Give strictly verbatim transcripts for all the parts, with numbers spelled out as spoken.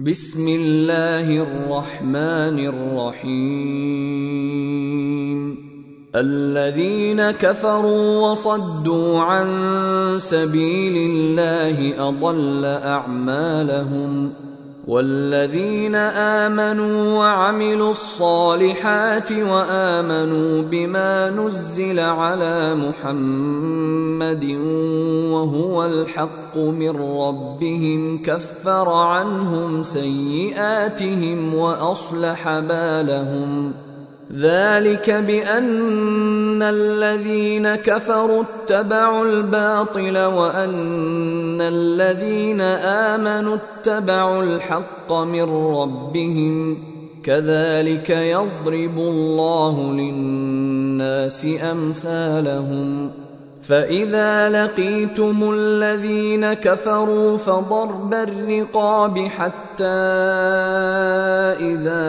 بسم الله الرحمن الرحيم الذين كفروا وصدوا عن سبيل الله أضل أعمالهم والذين آمنوا وعملوا الصالحات وآمنوا بما نزل على محمد وهو الحق من ربهم كفر عنهم سيئاتهم وأصلح بالهم ذلك بأن الذين كفروا اتبعوا الباطل وأن الذين آمنوا اتبعوا الحق من ربهم كذلك يضرب الله للناس أمثالهم فإذا لقيتم الذين كفروا فضرب الرقاب حتى إذا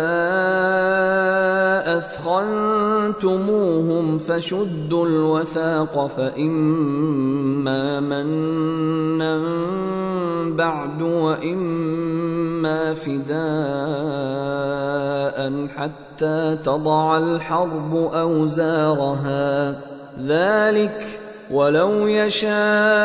أثخنتموهم فشدوا الوثاق فإما منا بعد وإما فداء حتى تضع الحرب أوزارها ذلك ولو يشاء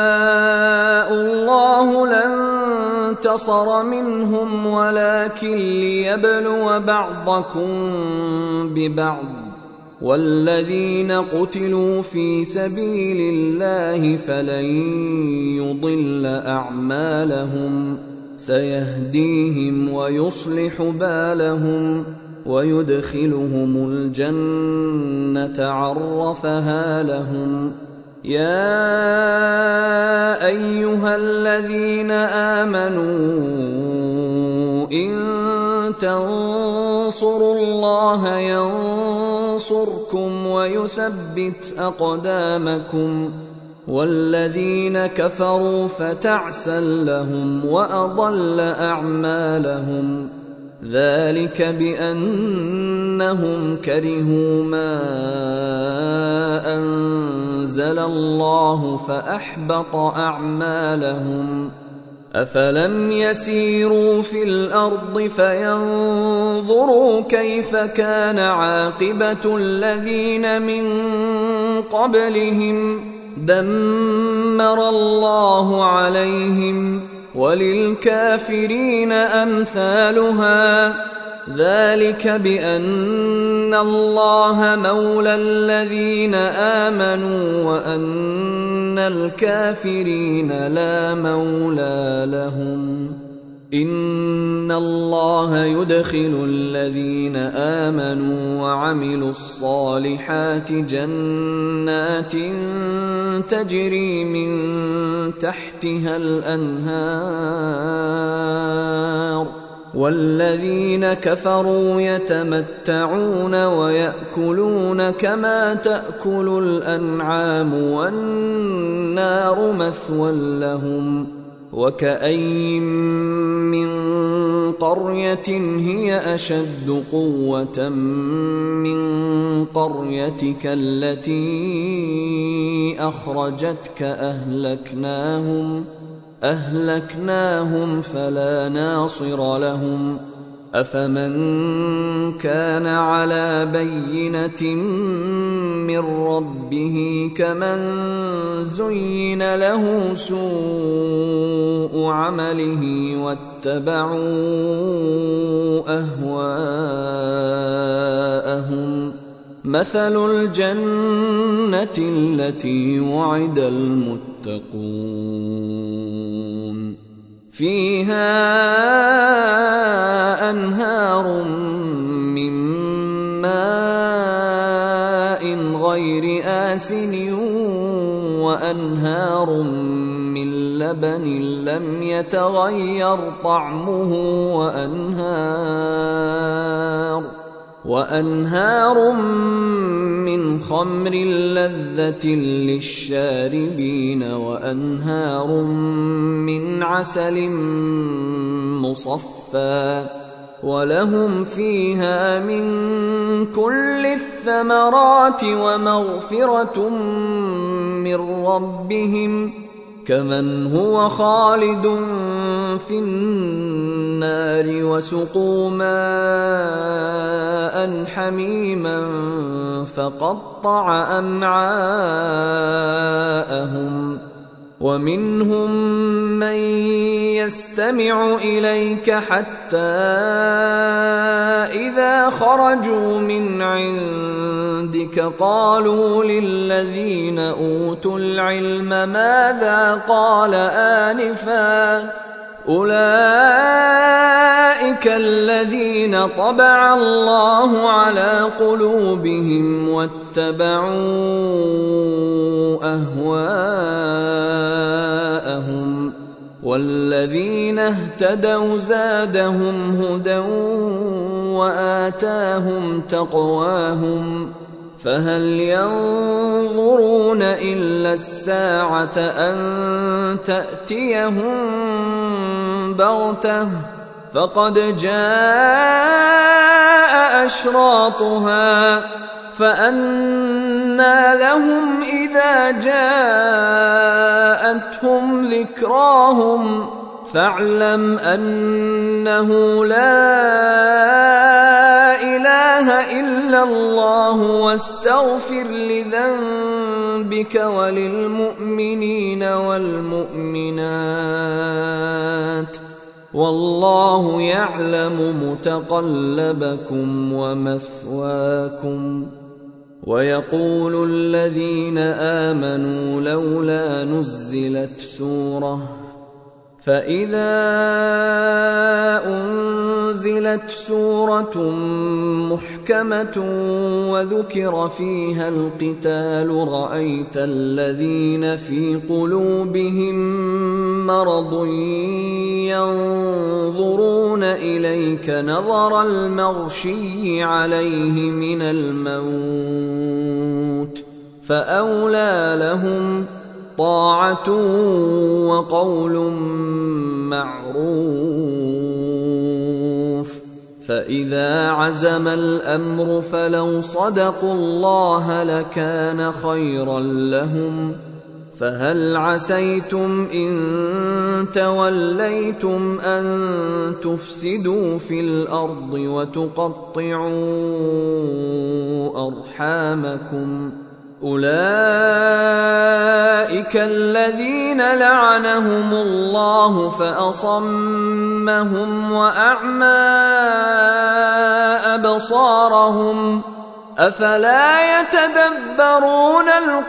الله لانتصر منهم ولكن ليبلو بعضكم ببعض والذين قتلوا في سبيل الله فلن يضل أعمالهم سيهديهم ويصلح بالهم ويدخلهم الجنة عرفها لهم يا أيها الذين آمنوا إن تنصروا الله ينصركم ويثبت أقدامكم والذين كفروا فتعسا لهم وأضل أعمالهم ذلك بأنهم كرهوا ما أنزل الله فأحبط أعمالهم أفلم يسيروا في الأرض فينظروا كيف كان عاقبة الذين من قبلهم دمر الله عليهم وللكافرين أمثالها ذلك بأن الله مولى الذين آمنوا وأن الكافرين لا مولى لهم إن الله يدخل الذين آمنوا وعملوا الصالحات جنات تجري من تحتها الأنهار والذين كفروا يتمتعون ويأكلون كما تأكل الأنعام والنار مثوى لهم وكأين من قرية هي أشد قوة من قريتك التي أخرجتك أهلكناهم أهلكناهم فلا ناصر لهم أفمن كان على بينة من ربه كمن زين له سوء عمله واتبعوا أهواءهم مثل الجنة التي وعد المتقون فيها أنهار من ماء غير آسن وأنهار من لبن لم يتغير طعمه وأنهار وأنهار من خمر لذة للشاربين وأنهار من عسل مصفى ولهم فيها من كل الثمرات ومغفرة من ربهم كمن هو خالد في النار النار وسقوا ماء حميما فقطع أمعاءهم ومنهم من يستمع إليك حتى إذا خرجوا من عندك قالوا للذين أوتوا العلم ماذا قال آنفا أولئك الذين طبع الله على قلوبهم واتبعوا أهواءهم والذين اهتدوا زادهم هدى وآتاهم تقواهم فهل ينظرون إلا الساعة أن تأتيهم بغتة فقد جاء أشراطها فأنى لهم إذا جاءتهم ذكراهم فاعلم أنه لا إله إلا الله واستغفر لذنبك وللمؤمنين والمؤمنات والله يعلم متقلبكم ومثواكم. ويقول الذين آمنوا لولا نزلت سورة فإذا أنزلت سورة محكمة وذكر فيها القتال رأيت الذين في قلوبهم مرض ينظرون إليك نظر المغشي عليه من الموت فأولى لهم طاعة وقول معروف. فإذا عزم الأمر فلو صدقوا الله لكان خيرا لهم فهل عسيتم إن توليتم أن تفسدوا في الأرض وتقطعوا أرحامكم أولئك الذين لعنهم الله فأصمهم وأعمى أبصارهم أفلا يتدبرون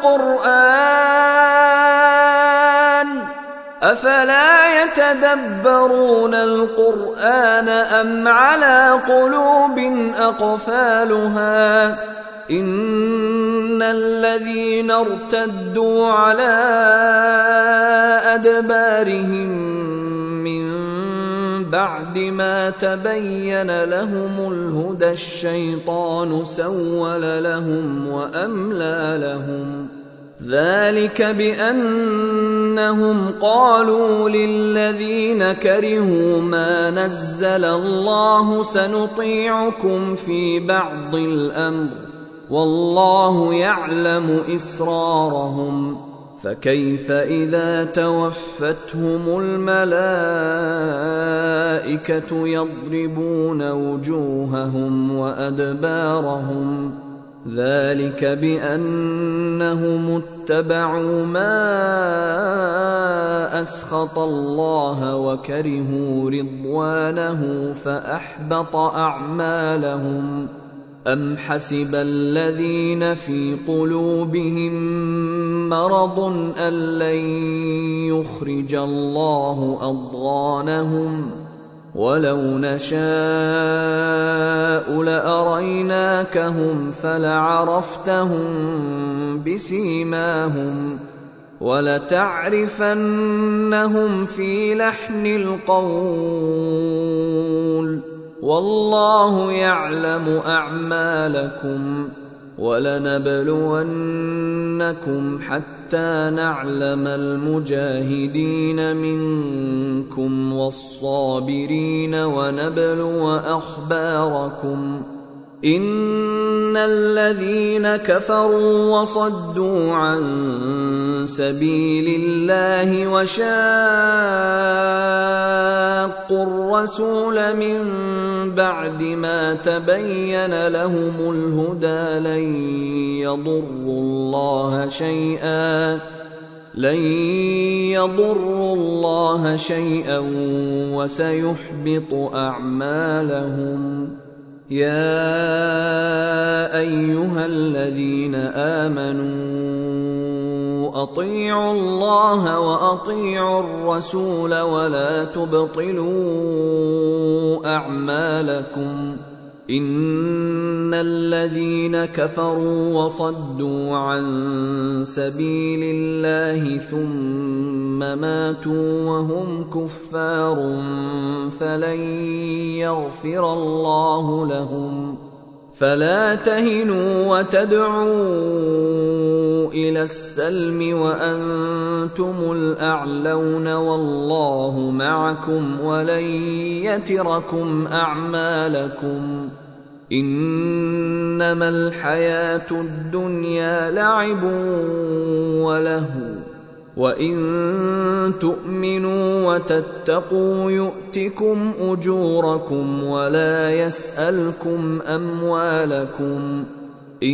القرآن أفلا يتدبرون القرآن أم على قلوب أقفالها إن الذين ارتدوا على أدبارهم من بعد ما تبين لهم الهدى الشيطان سول لهم وأملى لهم ذلك بأنهم قالوا للذين كرهوا ما نزل الله سنطيعكم في بعض الأمر والله يعلم إسرارهم فكيف إذا توفتهم الملائكة يضربون وجوههم وأدبارهم ذلك بأنهم اتبعوا ما أسخط الله وكرهوا رضوانه فأحبط أعمالهم أم حسب الذين في قلوبهم مرض أن لن يخرج الله أضغانهم ولو نشاء لأريناكهم فلعرفتهم بسيماهم ولتعرفنهم في لحن القول والله يعلم أعمالكم ولنبلونكم حتى نعلم المجاهدين منكم والصابرين ونبلو أخباركم إن الذين كفروا وصدوا عن سبيل الله وشاقوا الرسول من بعد ما تبين لهم الهدى لن يضروا الله شيئا لن يضروا الله شيئا وسيحبط أعمالهم. يا أيها الذين آمنوا أطيعوا الله وأطيعوا الرسول ولا تبطلوا أعمالكم. إن الذين كفروا وصدوا عن سبيل الله ثم ماتوا وهم كفار فلن يغفر الله لهم. فلا تهنوا وتدعوا إلى السلم وأنتم الأعلون والله معكم ولن يتركم أعمالكم. إنما الحياة الدنيا لعب ولهو وإن تؤمنوا وتتقوا يؤتكم أجوركم ولا يسألكم أموالكم. إن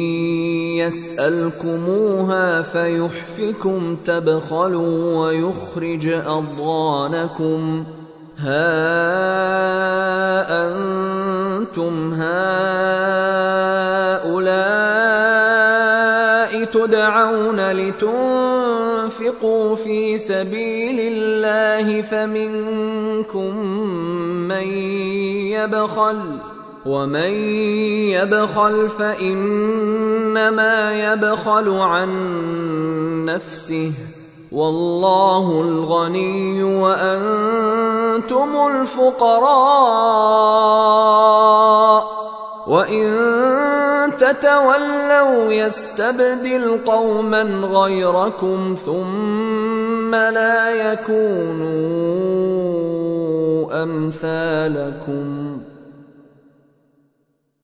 يسألكموها فيحفكم تبخلوا ويخرج أضغانكم. ها أنتم هؤلاء تدعون لتنفقوا في سبيل الله فمنكم من يبخل ومن يبخل فإنما يبخل عن نفسه والله الغني وأنتم الفقراء وإن تتولوا يستبدل قوما غيركم ثم لا يكونوا أمثالكم.